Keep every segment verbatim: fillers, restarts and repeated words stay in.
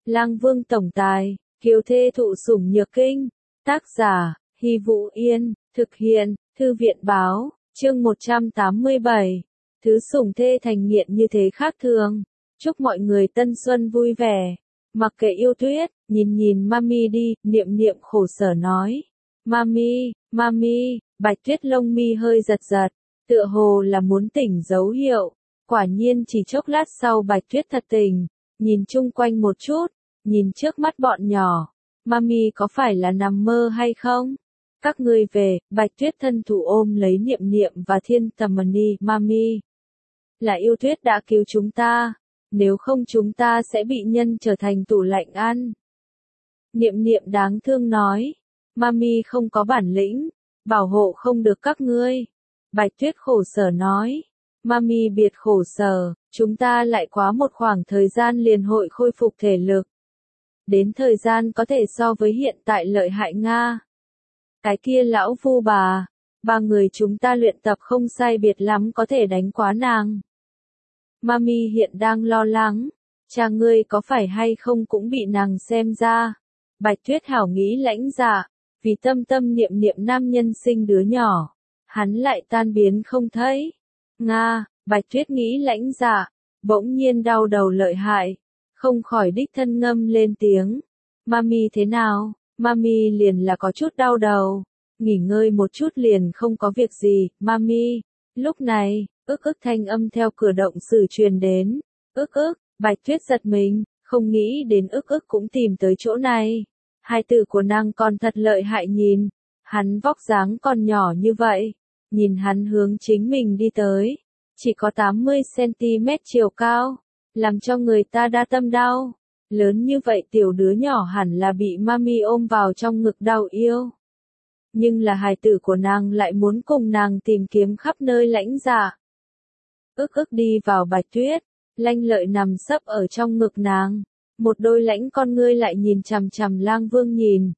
Lang Vương tổng tài, kiều thê thụ sủng nhược kinh. Tác giả, Hy Vũ Yên, thực hiện, Thư viện báo, chương một trăm tám mươi bảy. Thứ sủng thê thành nghiện như thế khác thường. Chúc mọi người tân xuân vui vẻ. Mặc kệ yêu tuyết, nhìn nhìn mami đi, niệm niệm khổ sở nói. Mami, mami, Bạch Tuyết lông mi hơi giật giật, tựa hồ là muốn tỉnh dấu hiệu. Quả nhiên chỉ chốc lát sau Bạch Tuyết thật tỉnh, nhìn chung quanh một chút, nhìn trước mắt bọn nhỏ. Mami có phải là nằm mơ hay không? Các ngươi về, Bạch Tuyết thân thủ ôm lấy niệm niệm và thiên tầm mani. Mami, là yêu tuyết đã cứu chúng ta, nếu không chúng ta sẽ bị nhân trở thành tủ lạnh ăn. Niệm niệm đáng thương nói, Mami không có bản lĩnh, bảo hộ không được các ngươi. Bạch Tuyết khổ sở nói, Mami biệt khổ sở, chúng ta lại quá một khoảng thời gian liền hội khôi phục thể lực. Đến thời gian có thể so với hiện tại lợi hại Nga. Cái kia lão phu bà, ba người chúng ta luyện tập không sai biệt lắm có thể đánh quá nàng. Mami hiện đang lo lắng, cha ngươi có phải hay không cũng bị nàng xem ra. Bạch Tuyết hảo nghĩ lãnh dạ, vì tâm tâm niệm niệm nam nhân sinh đứa nhỏ, hắn lại tan biến không thấy. Nga, Bạch Tuyết nghĩ lãnh dạ, bỗng nhiên đau đầu lợi hại, không khỏi đích thân ngâm lên tiếng. Mami thế nào? Mami liền là có chút đau đầu, nghỉ ngơi một chút liền không có việc gì. Mami, lúc này, ức ức thanh âm theo cửa động sử truyền đến. Ức ức, Bạch Tuyết giật mình, không nghĩ đến ức ức cũng tìm tới chỗ này. Hai từ của nàng còn thật lợi hại nhìn, hắn vóc dáng còn nhỏ như vậy, nhìn hắn hướng chính mình đi tới, chỉ có tám mươi xăng ti mét chiều cao, làm cho người ta đa tâm đau. Lớn như vậy tiểu đứa nhỏ hẳn là bị mami ôm vào trong ngực đau yêu. Nhưng là hài tử của nàng lại muốn cùng nàng tìm kiếm khắp nơi lãnh dạ. Ức ức đi vào Bạch Tuyết, lanh lợi nằm sấp ở trong ngực nàng, một đôi lãnh con ngươi lại nhìn chằm chằm Lang Vương nhìn.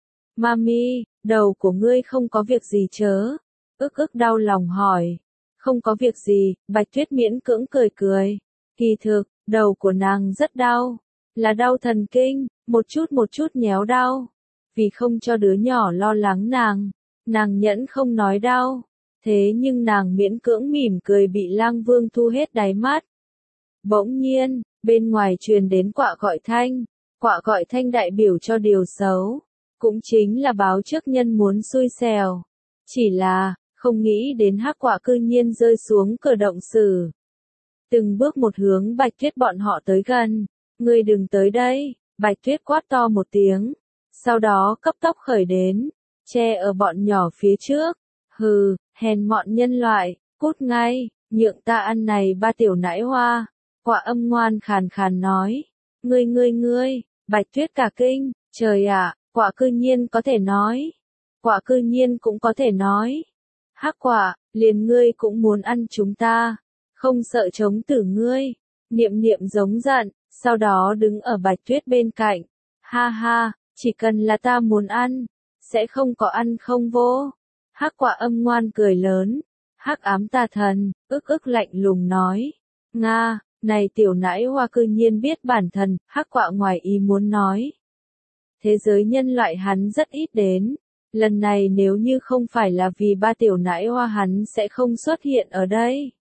Mami, đầu của ngươi không có việc gì chớ? Ức ức đau lòng hỏi. Không có việc gì, Bạch Tuyết miễn cưỡng cười cười. Kỳ thực, đầu của nàng rất đau, là đau thần kinh, một chút một chút nhéo đau. Vì không cho đứa nhỏ lo lắng nàng, nàng nhẫn không nói đau. Thế nhưng nàng miễn cưỡng mỉm cười bị Lang Vương thu hết đáy mắt. Bỗng nhiên, bên ngoài truyền đến quạ gọi thanh, quạ gọi thanh đại biểu cho điều xấu, cũng chính là báo trước nhân muốn xui xẻo. Chỉ là, không nghĩ đến hắc quạ cư nhiên rơi xuống cửa động sử. Từng bước một hướng Bạch Tuyết bọn họ tới gần. Ngươi đừng tới đây, Bạch Tuyết quát to một tiếng, sau đó cấp tốc khởi đến, che ở bọn nhỏ phía trước. Hừ, hèn mọn nhân loại, cút ngay, nhượng ta ăn này ba tiểu nãi hoa. Quạ âm ngoan khàn khàn nói, ngươi ngươi ngươi, Bạch Tuyết cả kinh, trời ạ, quạ cư nhiên có thể nói, quạ cư nhiên cũng có thể nói. Hắc quạ, liền ngươi cũng muốn ăn chúng ta, không sợ chống tử ngươi. Niệm niệm giống giận, sau đó đứng ở Bạch Tuyết bên cạnh. Ha ha, chỉ cần là ta muốn ăn, sẽ không có ăn không vô. Hắc quạ âm ngoan cười lớn. Hắc ám tà thần, ức ức lạnh lùng nói. Nga, này tiểu nãi hoa cư nhiên biết bản thân, hắc quạ ngoài ý muốn nói. Thế giới nhân loại hắn rất ít đến. Lần này nếu như không phải là vì ba tiểu nãi hoa hắn sẽ không xuất hiện ở đây.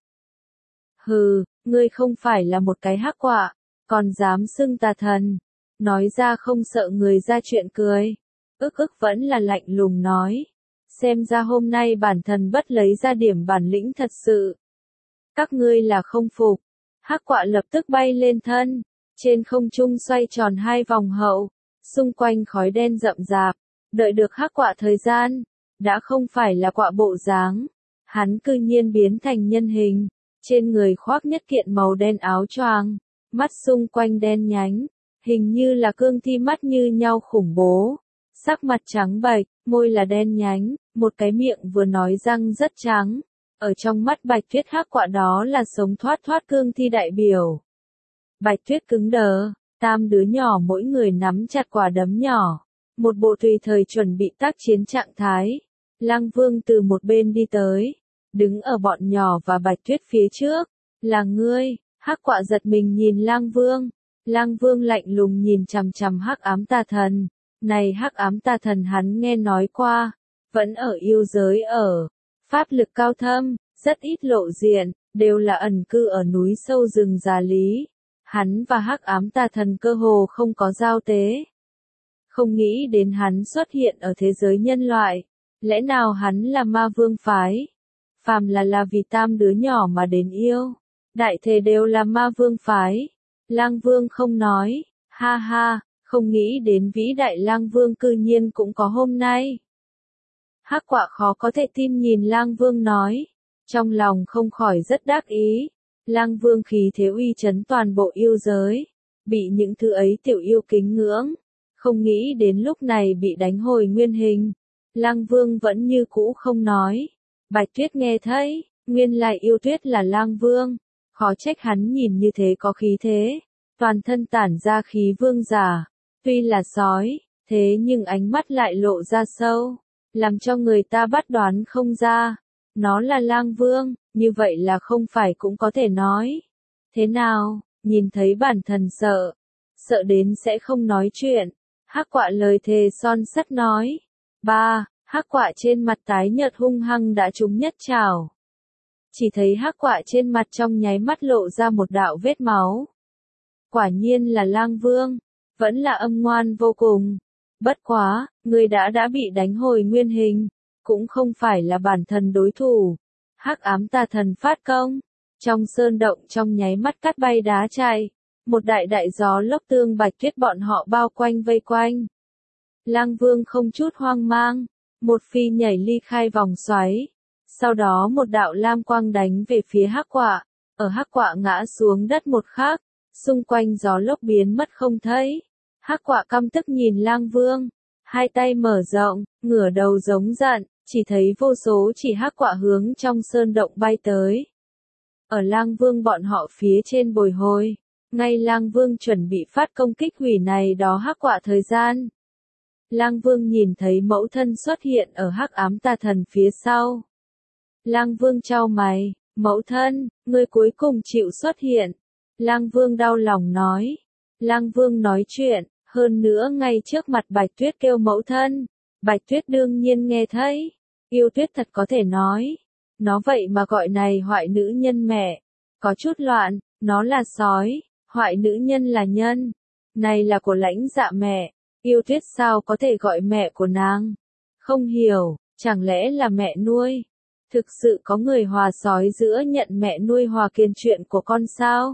Hừ, ngươi không phải là một cái hắc quạ, còn dám xưng tà thần. Nói ra không sợ người ra chuyện cười. Ức ức vẫn là lạnh lùng nói. Xem ra hôm nay bản thân bất lấy ra điểm bản lĩnh thật sự. Các ngươi là không phục. Hắc quạ lập tức bay lên thân, trên không trung xoay tròn hai vòng hậu, xung quanh khói đen rậm rạp. Đợi được hắc quạ thời gian, đã không phải là quạ bộ dáng, hắn cư nhiên biến thành nhân hình, trên người khoác nhất kiện màu đen áo choàng, mắt xung quanh đen nhánh, hình như là cương thi mắt như nhau khủng bố, sắc mặt trắng bệch, môi là đen nhánh, một cái miệng vừa nói răng rất trắng. Ở trong mắt Bạch Tuyết hắc quạ đó là sống thoát thoát cương thi đại biểu. Bạch Tuyết cứng đờ, tam đứa nhỏ mỗi người nắm chặt quả đấm nhỏ, một bộ tùy thời chuẩn bị tác chiến trạng thái. Lang Vương từ một bên đi tới, đứng ở bọn nhỏ và Bạch Tuyết phía trước. Là ngươi? Hắc quạ giật mình nhìn Lang Vương, Lang Vương lạnh lùng nhìn chằm chằm Hắc Ám Tà Thần. Này Hắc Ám Tà Thần hắn nghe nói qua, vẫn ở yêu giới ở, pháp lực cao thâm, rất ít lộ diện, đều là ẩn cư ở núi sâu rừng già lý. Hắn và Hắc Ám Tà Thần cơ hồ không có giao tế. Không nghĩ đến hắn xuất hiện ở thế giới nhân loại, lẽ nào hắn là ma vương phái? Phàm là là vì tam đứa nhỏ mà đến yêu, đại thể đều là ma vương phái. Lang Vương không nói, ha ha, không nghĩ đến vĩ đại Lang Vương cư nhiên cũng có hôm nay. Hắc Quạ khó có thể tin nhìn Lang Vương nói, trong lòng không khỏi rất đắc ý. Lang Vương khí thế uy chấn toàn bộ yêu giới, bị những thứ ấy tiểu yêu kính ngưỡng, không nghĩ đến lúc này bị đánh hồi nguyên hình. Lang Vương vẫn như cũ không nói. Bạch Tuyết nghe thấy, nguyên lại yêu tuyết là Lang Vương, khó trách hắn nhìn như thế có khí thế, toàn thân tản ra khí vương giả, tuy là sói, thế nhưng ánh mắt lại lộ ra sâu, làm cho người ta bắt đoán không ra, nó là Lang Vương, như vậy là không phải cũng có thể nói. Thế nào, nhìn thấy bản thần sợ, sợ đến sẽ không nói chuyện, Hắc Quạ lời thề son sắt nói. Ba, Hắc Quạ trên mặt tái nhợt hung hăng đã trúng nhất trảo. Chỉ thấy Hắc Quạ trên mặt trong nháy mắt lộ ra một đạo vết máu. Quả nhiên là Lang Vương, vẫn là âm ngoan vô cùng. Bất quá, người đã đã bị đánh hồi nguyên hình, cũng không phải là bản thần đối thủ. Hắc Ám Tà Thần phát công, trong sơn động trong nháy mắt cắt bay đá chạy, một đại đại gió lốc tương Bạch Tuyết bọn họ bao quanh vây quanh. Lang Vương không chút hoang mang, một phi nhảy ly khai vòng xoáy, sau đó một đạo lam quang đánh về phía Hắc Quạ, ở Hắc Quạ ngã xuống đất một khắc, xung quanh gió lốc biến mất không thấy. Hắc Quạ căm tức nhìn Lang Vương, hai tay mở rộng, ngửa đầu giống giận, chỉ thấy vô số chỉ Hắc Quạ hướng trong sơn động bay tới. Ở Lang Vương bọn họ phía trên bồi hồi, ngay Lang Vương chuẩn bị phát công kích hủy này đó Hắc Quạ thời gian. Lang Vương nhìn thấy mẫu thân xuất hiện ở Hắc Ám Tà Thần phía sau. Lang Vương chau mày, mẫu thân, ngươi cuối cùng chịu xuất hiện. Lang Vương đau lòng nói. Lang Vương nói chuyện, hơn nữa ngay trước mặt Bạch Tuyết kêu mẫu thân. Bạch Tuyết đương nhiên nghe thấy. Yêu Tuyết thật có thể nói. Nó vậy mà gọi này hoại nữ nhân mẹ. Có chút loạn, nó là sói, hoại nữ nhân là nhân. Này là của Lãnh Dạ mẹ. Yêu Tuyết sao có thể gọi mẹ của nàng? Không hiểu, chẳng lẽ là mẹ nuôi? Thực sự có người hòa sói giữa nhận mẹ nuôi hòa kiên chuyện của con sao?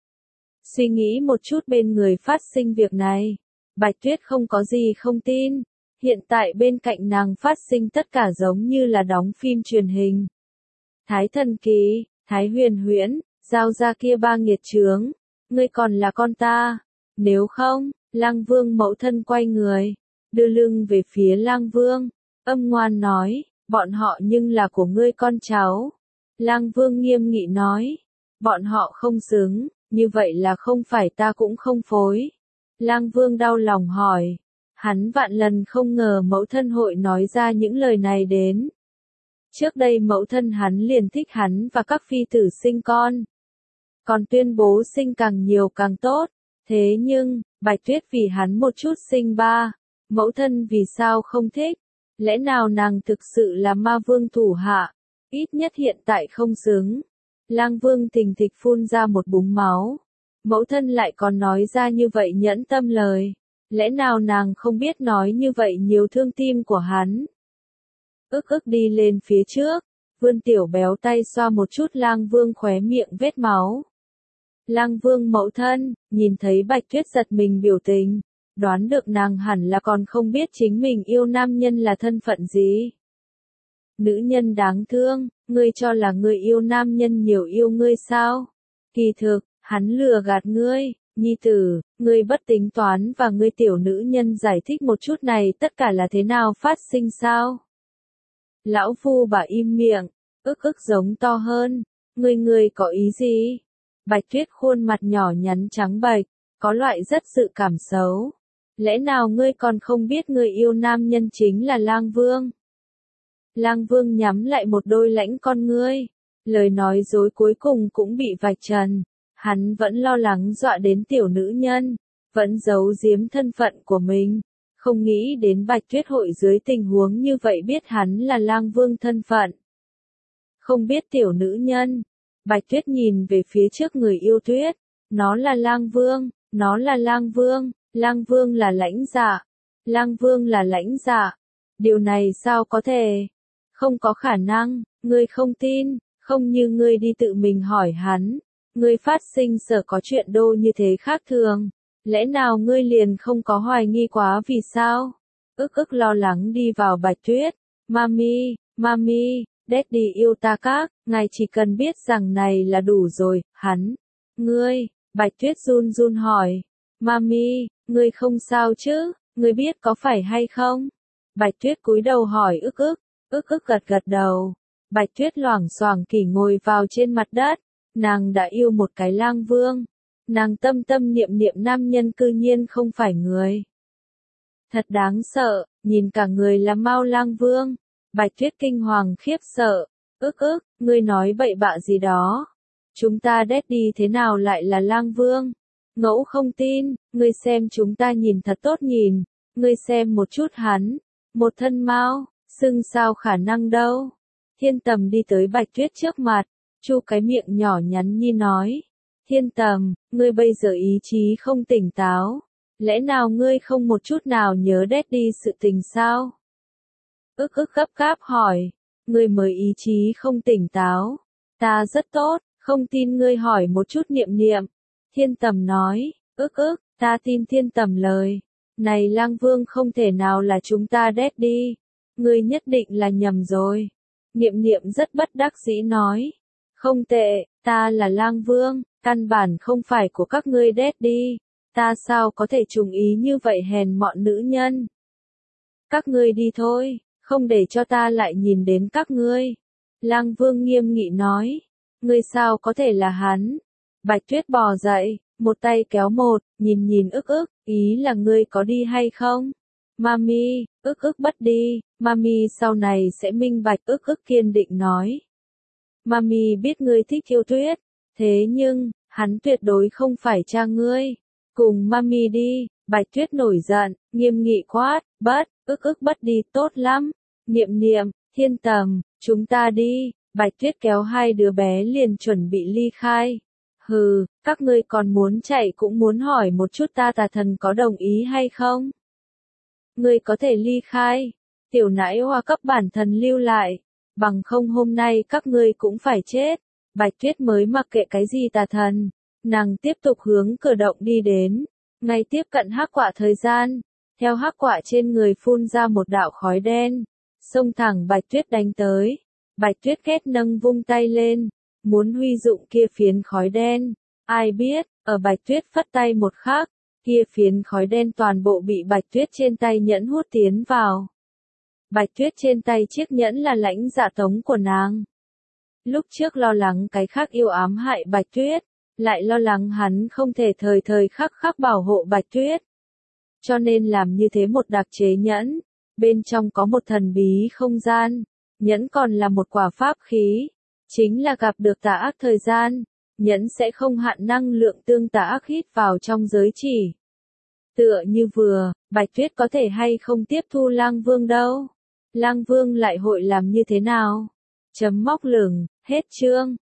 Suy nghĩ một chút bên người phát sinh việc này. Bạch Tuyết không có gì không tin. Hiện tại bên cạnh nàng phát sinh tất cả giống như là đóng phim truyền hình. Thái Thần Kỳ, Thái Huyền Huyễn, giao ra kia ba nghiệt chướng. Ngươi còn là con ta. Nếu không, Lang Vương mẫu thân quay người, đưa lưng về phía Lang Vương, âm ngoan nói, bọn họ nhưng là của ngươi con cháu. Lang Vương nghiêm nghị nói, bọn họ không xứng, như vậy là không phải ta cũng không phối. Lang Vương đau lòng hỏi, hắn vạn lần không ngờ mẫu thân hội nói ra những lời này đến. Trước đây mẫu thân hắn liền thích hắn và các phi tử sinh con, còn tuyên bố sinh càng nhiều càng tốt. Thế nhưng, Bạch Tuyết vì hắn một chút sinh ba, mẫu thân vì sao không thích? Lẽ nào nàng thực sự là ma vương thủ hạ? Ít nhất hiện tại không xứng. Lang Vương thình thịch phun ra một búng máu. Mẫu thân lại còn nói ra như vậy nhẫn tâm lời. Lẽ nào nàng không biết nói như vậy nhiều thương tim của hắn? Ức ức đi lên phía trước, vươn tiểu béo tay xoa một chút Lang Vương khóe miệng vết máu. Lang Vương mẫu thân, nhìn thấy Bạch Tuyết giật mình biểu tình, đoán được nàng hẳn là còn không biết chính mình yêu nam nhân là thân phận gì. Nữ nhân đáng thương, ngươi cho là ngươi yêu nam nhân nhiều yêu ngươi sao? Kỳ thực, hắn lừa gạt ngươi, nhi tử, ngươi bất tính toán và ngươi tiểu nữ nhân giải thích một chút này tất cả là thế nào phát sinh sao? Lão phu bà im miệng, ức ức giống to hơn, ngươi ngươi có ý gì? Bạch Tuyết khuôn mặt nhỏ nhắn trắng bệch, có loại rất sự cảm xấu. Lẽ nào ngươi còn không biết người yêu nam nhân chính là Lang Vương? Lang Vương nhắm lại một đôi lãnh con ngươi, lời nói dối cuối cùng cũng bị vạch trần. Hắn vẫn lo lắng dọa đến tiểu nữ nhân, vẫn giấu giếm thân phận của mình, không nghĩ đến Bạch Tuyết hội dưới tình huống như vậy biết hắn là Lang Vương thân phận. Không biết tiểu nữ nhân, Bạch Tuyết nhìn về phía trước người yêu Tuyết, nó là Lang Vương, nó là Lang Vương, Lang Vương là lãnh dạ, Lang Vương là lãnh dạ. Điều này sao có thể? Không có khả năng, ngươi không tin, không như ngươi đi tự mình hỏi hắn, ngươi phát sinh sở có chuyện đô như thế khác thường, lẽ nào ngươi liền không có hoài nghi quá vì sao? Ức ức lo lắng đi vào Bạch Tuyết, Mami, Mami, Daddy yêu ta các, ngài chỉ cần biết rằng này là đủ rồi, hắn, ngươi, Bạch Tuyết run run hỏi, Mami, ngươi không sao chứ, ngươi biết có phải hay không? Bạch Tuyết cúi đầu hỏi ức ức, ức ức gật gật đầu. Bạch Tuyết loảng xoảng kỳ ngồi vào trên mặt đất, nàng đã yêu một cái Lang Vương, nàng tâm tâm niệm niệm nam nhân cư nhiên không phải người. Thật đáng sợ, nhìn cả người là Mao Lang Vương, Bạch Tuyết kinh hoàng khiếp sợ, ức ức, ngươi nói bậy bạ gì đó, chúng ta Daddy thế nào lại là Lang Vương? Ngẫu không tin, ngươi xem chúng ta nhìn thật tốt nhìn, ngươi xem một chút hắn, một thân Mao, xưng sao khả năng đâu. Thiên Tầm đi tới Bạch Tuyết trước mặt, chu cái miệng nhỏ nhắn nhi nói, Thiên Tầm, ngươi bây giờ ý chí không tỉnh táo, lẽ nào ngươi không một chút nào nhớ Daddy sự tình sao? Ức ức gấp gáp hỏi, ngươi mới ý chí không tỉnh táo, ta rất tốt, không tin ngươi hỏi một chút niệm niệm. Thiên Tầm nói, ức ức, ta tin Thiên Tầm lời, này Lang Vương không thể nào là chúng ta Daddy, ngươi nhất định là nhầm rồi. Niệm niệm rất bất đắc dĩ nói, không tệ, ta là Lang Vương, căn bản không phải của các ngươi Daddy, ta sao có thể trùng ý như vậy hèn mọn nữ nhân. Các ngươi đi thôi, không để cho ta lại nhìn đến các ngươi. Lang Vương nghiêm nghị nói, ngươi sao có thể là hắn. Bạch Tuyết bò dậy, một tay kéo một, nhìn nhìn ức ức, ý là ngươi có đi hay không? Mami, ức ức bất đi, Mami sau này sẽ minh bạch, ức ức kiên định nói. Mami biết ngươi thích yêu Tuyết, thế nhưng, hắn tuyệt đối không phải cha ngươi. Cùng Mami đi, Bạch Tuyết nổi giận, nghiêm nghị quát, bất, ức ức bất đi tốt lắm. Niệm niệm, Thiên Tầm, chúng ta đi, Bạch Tuyết kéo hai đứa bé liền chuẩn bị ly khai. Hừ, các ngươi còn muốn chạy cũng muốn hỏi một chút ta tà thần có đồng ý hay không? Ngươi có thể ly khai, tiểu nãi hoa cấp bản thần lưu lại, bằng không hôm nay các ngươi cũng phải chết. Bạch Tuyết mới mặc kệ cái gì tà thần, nàng tiếp tục hướng cửa động đi đến, ngay tiếp cận hắc quả thời gian, theo hắc quả trên người phun ra một đạo khói đen, xông thẳng Bạch Tuyết đánh tới. Bạch Tuyết ghét nâng vung tay lên, muốn huy dụng kia phiến khói đen, ai biết, ở Bạch Tuyết phất tay một khắc, kia phiến khói đen toàn bộ bị Bạch Tuyết trên tay nhẫn hút tiến vào. Bạch Tuyết trên tay chiếc nhẫn là lãnh dạ tống của nàng. Lúc trước lo lắng cái khác yêu ám hại Bạch Tuyết, lại lo lắng hắn không thể thời thời khắc khắc bảo hộ Bạch Tuyết. Cho nên làm như thế một đặc chế nhẫn, bên trong có một thần bí không gian, nhẫn còn là một quả pháp khí, chính là gặp được tà ác thời gian, nhẫn sẽ không hạn năng lượng tương tà ác hít vào trong giới chỉ. Tựa như vừa, Bạch Tuyết có thể hay không tiếp thu Lang Vương đâu. Lang Vương lại hội làm như thế nào? Chấm móc lửng, hết chương.